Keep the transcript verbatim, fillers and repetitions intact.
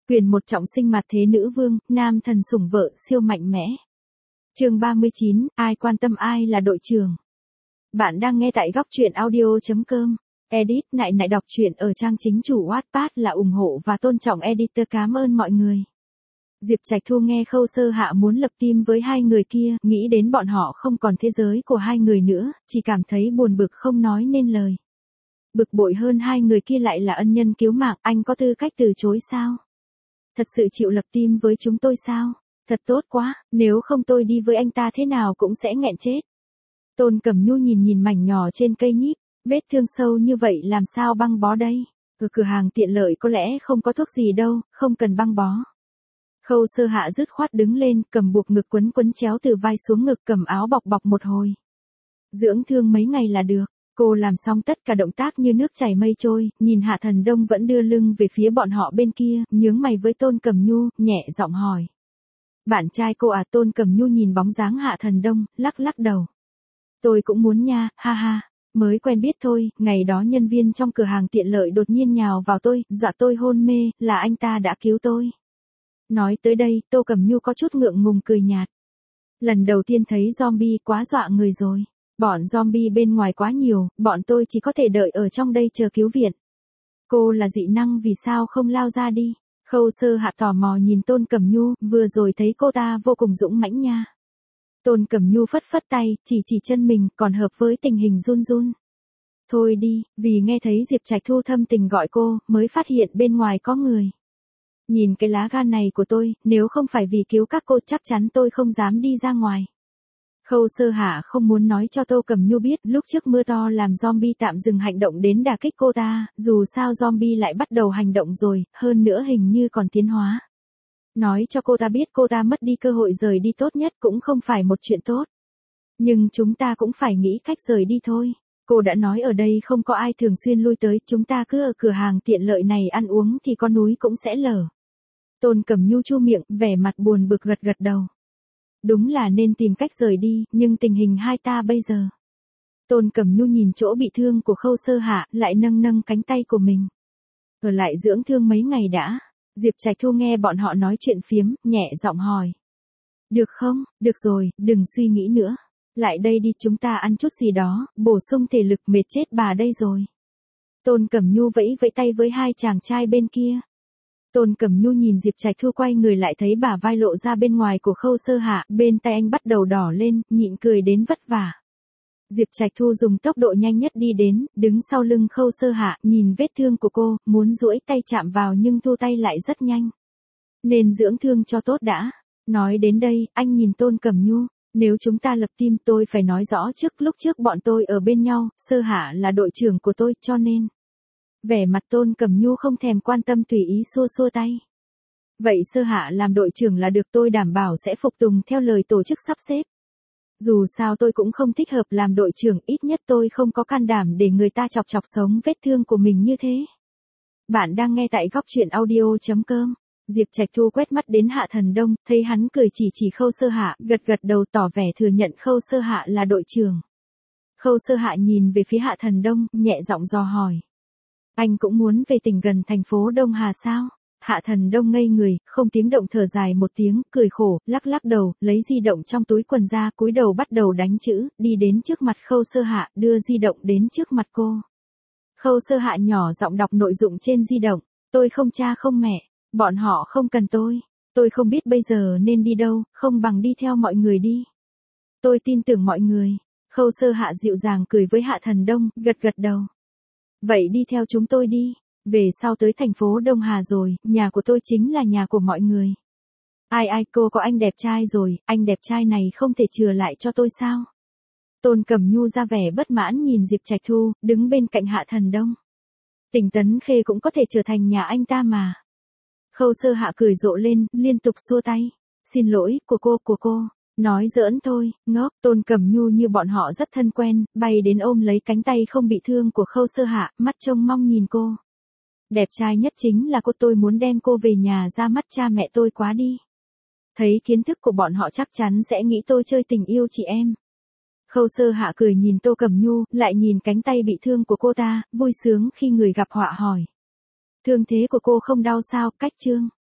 Quyền một trọng sinh mặt thế nữ vương, nam thần sủng vợ siêu mạnh mẽ. Chương ba mươi chín, ai quan tâm ai là đội trưởng. Bạn đang nghe tại góc truyện audio chấm com. Edit nại nại đọc truyện ở trang chính chủ Wattpad là ủng hộ và tôn trọng editor. Cảm ơn mọi người. Diệp Trạch Thu nghe Khâu Sơ Hạ muốn lập team với hai người kia, nghĩ đến bọn họ không còn thế giới của hai người nữa, chỉ cảm thấy buồn bực không nói nên lời. Bực bội hơn hai người kia lại là ân nhân cứu mạng, anh có tư cách từ chối sao? Thật sự chịu lập team với chúng tôi sao? Thật tốt quá, nếu không tôi đi với anh ta thế nào cũng sẽ nghẹn chết. Tôn Cẩm Nhu nhìn nhìn mảnh nhỏ trên cây nhíp, vết thương sâu như vậy làm sao băng bó đây? Ở cửa hàng tiện lợi có lẽ không có thuốc gì đâu, không cần băng bó. Khâu Sơ Hạ dứt khoát đứng lên, cầm buộc ngực quấn quấn chéo từ vai xuống ngực, cầm áo bọc bọc một hồi. Dưỡng thương mấy ngày là được. Cô làm xong tất cả động tác như nước chảy mây trôi, nhìn Hạ Thần Đông vẫn đưa lưng về phía bọn họ bên kia, nhướng mày với Tôn Cẩm Nhu, nhẹ giọng hỏi. Bạn trai cô à? Tôn Cẩm Nhu nhìn bóng dáng Hạ Thần Đông, lắc lắc đầu. Tôi cũng muốn nha, ha ha, mới quen biết thôi, ngày đó nhân viên trong cửa hàng tiện lợi đột nhiên nhào vào tôi, dọa tôi hôn mê, là anh ta đã cứu tôi. Nói tới đây, Tô Cẩm Nhu có chút ngượng ngùng cười nhạt. Lần đầu tiên thấy zombie quá dọa người rồi. Bọn zombie bên ngoài quá nhiều, bọn tôi chỉ có thể đợi ở trong đây chờ cứu viện. Cô là dị năng vì sao không lao ra đi? Khâu Sơ Hạ tò mò nhìn Tôn Cẩm Nhu, vừa rồi thấy cô ta vô cùng dũng mãnh nha. Tôn Cẩm Nhu phất phất tay, chỉ chỉ chân mình, còn hợp với tình hình run run. Thôi đi, vì nghe thấy Diệp Trạch Thu thâm tình gọi cô, mới phát hiện bên ngoài có người. Nhìn cái lá gan này của tôi, nếu không phải vì cứu các cô chắc chắn tôi không dám đi ra ngoài. Khâu Sơ Hạ không muốn nói cho Tô Cẩm Nhu biết lúc trước mưa to làm zombie tạm dừng hành động đến đả kích cô ta, dù sao zombie lại bắt đầu hành động rồi, hơn nữa hình như còn tiến hóa. Nói cho cô ta biết cô ta mất đi cơ hội rời đi tốt nhất cũng không phải một chuyện tốt. Nhưng chúng ta cũng phải nghĩ cách rời đi thôi. Cô đã nói ở đây không có ai thường xuyên lui tới, chúng ta cứ ở cửa hàng tiện lợi này ăn uống thì con núi cũng sẽ lở. Tôn Cẩm Nhu chu miệng, vẻ mặt buồn bực gật gật đầu. Đúng là nên tìm cách rời đi, nhưng tình hình hai ta bây giờ. Tôn Cẩm Nhu nhìn chỗ bị thương của Khâu Sơ Hạ, lại nâng nâng cánh tay của mình. Ở lại dưỡng thương mấy ngày đã. Diệp Trạch Thu nghe bọn họ nói chuyện phiếm, nhẹ giọng hỏi. Được không? Được rồi, đừng suy nghĩ nữa. Lại đây đi, chúng ta ăn chút gì đó, bổ sung thể lực, mệt chết bà đây rồi. Tôn Cẩm Nhu vẫy vẫy tay với hai chàng trai bên kia. Tôn Cẩm Nhu nhìn Diệp Trạch Thu quay người lại thấy bả vai lộ ra bên ngoài của Khâu Sơ Hạ, bên tay anh bắt đầu đỏ lên, nhịn cười đến vất vả. Diệp Trạch Thu dùng tốc độ nhanh nhất đi đến, đứng sau lưng Khâu Sơ Hạ, nhìn vết thương của cô, muốn duỗi tay chạm vào nhưng thu tay lại rất nhanh. Nên dưỡng thương cho tốt đã. Nói đến đây, anh nhìn Tôn Cẩm Nhu, nếu chúng ta lập team tôi phải nói rõ trước, lúc trước bọn tôi ở bên nhau, Sơ Hạ là đội trưởng của tôi, cho nên. Vẻ mặt Tôn Cẩm Nhu không thèm quan tâm tùy ý xua xua tay. Vậy Sơ Hạ làm đội trưởng là được, tôi đảm bảo sẽ phục tùng theo lời tổ chức sắp xếp. Dù sao tôi cũng không thích hợp làm đội trưởng, ít nhất tôi không có can đảm để người ta chọc chọc sống vết thương của mình như thế. Bạn đang nghe tại góc truyện audio chấm com. Diệp Trạch Thu quét mắt đến Hạ Thần Đông, thấy hắn cười chỉ chỉ Khâu Sơ Hạ, gật gật đầu tỏ vẻ thừa nhận Khâu Sơ Hạ là đội trưởng. Khâu Sơ Hạ nhìn về phía Hạ Thần Đông, nhẹ giọng dò hỏi. Anh cũng muốn về tỉnh gần thành phố Đông Hà sao? Hạ Thần Đông ngây người, không tiếng động thở dài một tiếng, cười khổ, lắc lắc đầu, lấy di động trong túi quần ra, cúi đầu bắt đầu đánh chữ, đi đến trước mặt Khâu Sơ Hạ, đưa di động đến trước mặt cô. Khâu Sơ Hạ nhỏ giọng đọc nội dung trên di động, tôi không cha không mẹ, bọn họ không cần tôi, tôi không biết bây giờ nên đi đâu, không bằng đi theo mọi người đi. Tôi tin tưởng mọi người. Khâu Sơ Hạ dịu dàng cười với Hạ Thần Đông, gật gật đầu. Vậy đi theo chúng tôi đi, về sau tới thành phố Đông Hà rồi, nhà của tôi chính là nhà của mọi người. Ai ai, cô có anh đẹp trai rồi, anh đẹp trai này không thể chừa lại cho tôi sao? Tôn Cẩm Nhu ra vẻ bất mãn nhìn Diệp Trạch Thu, đứng bên cạnh Hạ Thần Đông. Tỉnh Tấn Khê cũng có thể trở thành nhà anh ta mà. Khâu Sơ Hạ cười rộ lên, liên tục xua tay. Xin lỗi, của cô, của cô. Nói giỡn thôi, ngốc. Tôn Cẩm Nhu như bọn họ rất thân quen, bay đến ôm lấy cánh tay không bị thương của Khâu Sơ Hạ, mắt trông mong nhìn cô. Đẹp trai nhất chính là cô, tôi muốn đem cô về nhà ra mắt cha mẹ tôi quá đi. Thấy kiến thức của bọn họ chắc chắn sẽ nghĩ tôi chơi tình yêu chị em. Khâu Sơ Hạ cười nhìn Tô Cẩm Nhu, lại nhìn cánh tay bị thương của cô ta, vui sướng khi người gặp họa hỏi. Thương thế của cô không đau sao? Cách Trương.